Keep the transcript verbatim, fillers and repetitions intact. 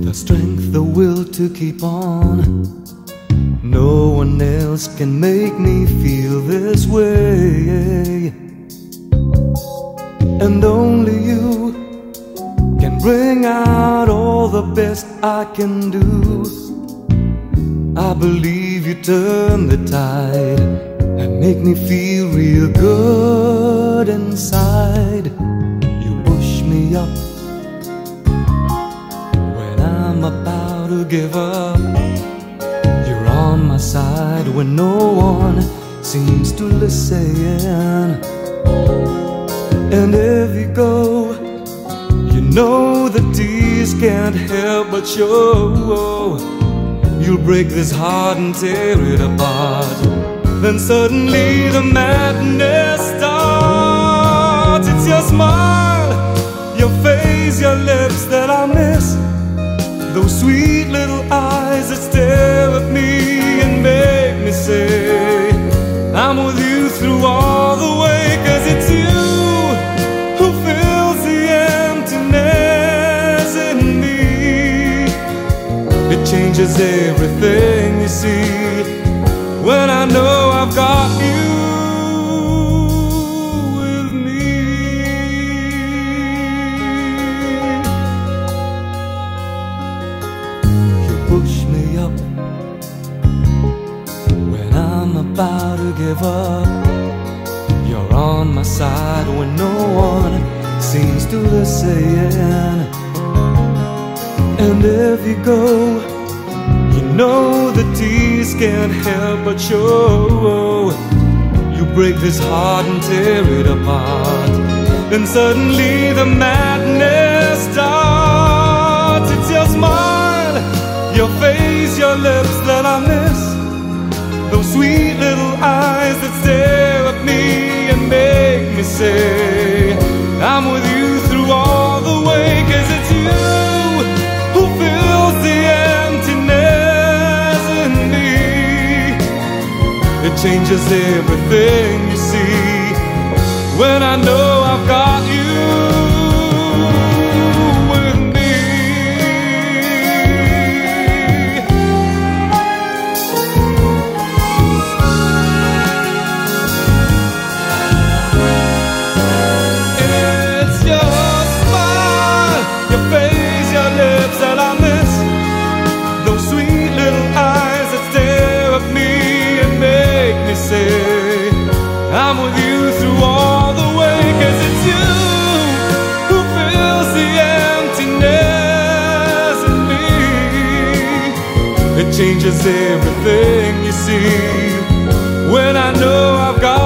the strength, the will to keep on. No one else can make me feel this way, and only you can bring out all the best I can do. I believe you turn the tide and make me feel real good inside. You push me up when I'm about to give up. You're on my side when no one seems to listen. And if you go, you know the tears can't help but show. You'll break this heart and tear it apart. Then suddenly the madness starts. It's your smile, your face, your lips that I miss. Those sweet little eyes that stare at me and make me say I'm with you through all the way. 'Cause it's you who fills the emptiness in me. It changes everything, you see, when I know I've got you with me. You push me up when I'm about to give up. You're on my side when no one seems to listen. And if you go, you know the tears can't help but show. You break this heart and tear it apart. Then suddenly the madness starts. It's your smile, your face, your lips that I miss. Those sweet little eyes that stare at me and make me say I'm with you through all the way. 'Cause it's you who fills the emptiness in me. It changes everything, you see, when I know I've got you with me. It's your smile, your face, your lips that I miss. Those sweet little eyes that stare at me and make me say I'm with you through all the way. 'Cause it's you who fills the emptiness in me. It changes everything, you see, when I know I've got